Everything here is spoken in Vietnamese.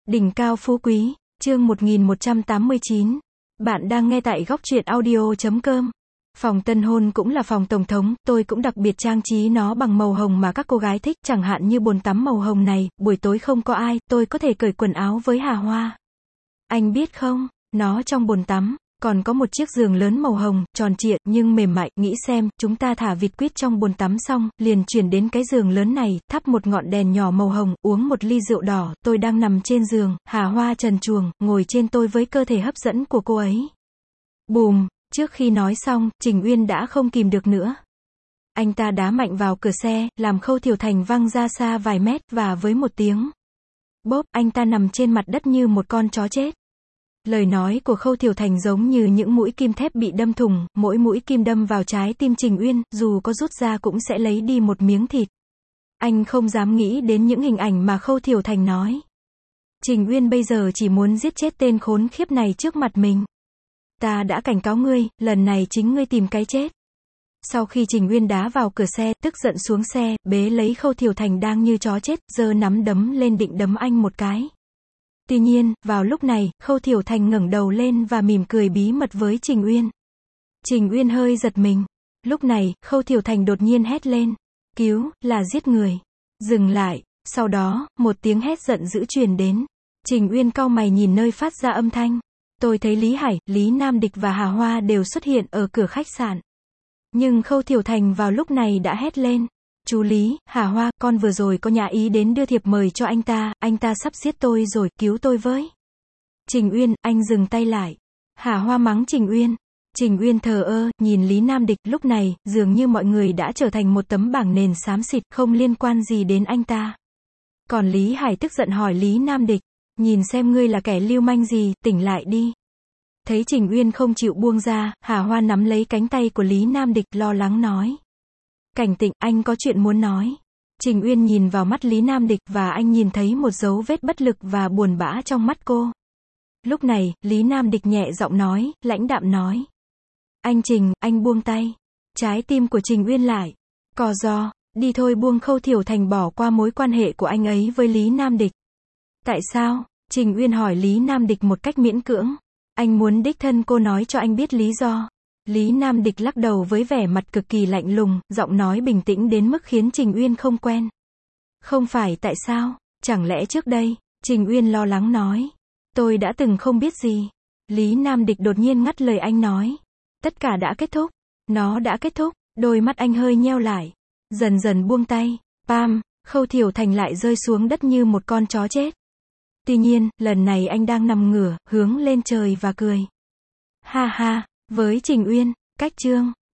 Đỉnh cao phú quý, chương 1189. Bạn đang nghe tại góc truyện audio.com. Phòng tân hôn cũng là phòng tổng thống, tôi cũng đặc biệt trang trí nó bằng màu hồng mà các cô gái thích, chẳng hạn như bồn tắm màu hồng này, buổi tối không có ai, tôi có thể cởi quần áo với Hà Hoa. Anh biết không, nó trong bồn tắm, còn có một chiếc giường lớn màu hồng, tròn trịa, nhưng mềm mại, nghĩ xem, chúng ta thả vịt quýt trong bồn tắm xong, liền chuyển đến cái giường lớn này, thắp một ngọn đèn nhỏ màu hồng, uống một ly rượu đỏ, tôi đang nằm trên giường, Hà Hoa trần truồng, ngồi trên tôi với cơ thể hấp dẫn của cô ấy. Bùm, trước khi nói xong, Trình Uyên đã không kìm được nữa. Anh ta đá mạnh vào cửa xe, làm Khâu Thiểu Thành văng ra xa vài mét, và với một tiếng bốp, anh ta nằm trên mặt đất như một con chó chết. Lời nói của Khâu Thiểu Thành giống như những mũi kim thép bị đâm thủng, mỗi mũi kim đâm vào trái tim Trình Uyên, dù có rút ra cũng sẽ lấy đi một miếng thịt. Anh không dám nghĩ đến những hình ảnh mà Khâu Thiểu Thành nói. Trình Uyên bây giờ chỉ muốn giết chết tên khốn khiếp này trước mặt mình. Ta đã cảnh cáo ngươi, lần này chính ngươi tìm cái chết. Sau khi Trình Uyên đá vào cửa xe, tức giận xuống xe, bế lấy Khâu Thiểu Thành đang như chó chết, giơ nắm đấm lên định đấm anh một cái. Tuy nhiên, vào lúc này, Khâu Thiểu Thành ngẩng đầu lên và mỉm cười bí mật với Trình Uyên. Trình Uyên hơi giật mình. Lúc này, Khâu Thiểu Thành đột nhiên hét lên. Cứu, là giết người. Dừng lại. Sau đó, một tiếng hét giận dữ truyền đến. Trình Uyên cau mày nhìn nơi phát ra âm thanh. Tôi thấy Lý Hải, Lý Nam Địch và Hà Hoa đều xuất hiện ở cửa khách sạn. Nhưng Khâu Thiểu Thành vào lúc này đã hét lên. Chú Lý, Hà Hoa, con vừa rồi có nhã ý đến đưa thiệp mời cho anh ta sắp giết tôi rồi, cứu tôi với. Trình Uyên, anh dừng tay lại. Hà Hoa mắng Trình Uyên. Trình Uyên thờ ơ, nhìn Lý Nam Địch, lúc này, dường như mọi người đã trở thành một tấm bảng nền xám xịt, không liên quan gì đến anh ta. Còn Lý Hải tức giận hỏi Lý Nam Địch, nhìn xem ngươi là kẻ lưu manh gì, tỉnh lại đi. Thấy Trình Uyên không chịu buông ra, Hà Hoa nắm lấy cánh tay của Lý Nam Địch, lo lắng nói. Cảnh Tịnh, anh có chuyện muốn nói. Trình Uyên nhìn vào mắt Lý Nam Địch, và anh nhìn thấy một dấu vết bất lực và buồn bã trong mắt cô. Lúc này, Lý Nam Địch nhẹ giọng nói, lãnh đạm nói. Anh Trình, anh buông tay. Trái tim của Trình Uyên lại co ro, đi thôi, buông. Khâu Thiểu Thành bỏ qua mối quan hệ của anh ấy với Lý Nam Địch. Tại sao? Trình Uyên hỏi Lý Nam Địch một cách miễn cưỡng. Anh muốn đích thân cô nói cho anh biết lý do. Lý Nam Địch lắc đầu với vẻ mặt cực kỳ lạnh lùng, giọng nói bình tĩnh đến mức khiến Trình Uyên không quen. Không phải tại sao? Chẳng lẽ trước đây? Trình Uyên lo lắng nói. Tôi đã từng không biết gì. Lý Nam Địch đột nhiên ngắt lời anh nói. Tất cả đã kết thúc. Nó đã kết thúc. Đôi mắt anh hơi nheo lại. Dần dần buông tay. Pam, Khâu Thiểu Thành lại rơi xuống đất như một con chó chết. Tuy nhiên, lần này anh đang nằm ngửa, hướng lên trời và cười. Ha ha. Với Trình Uyên, cách chương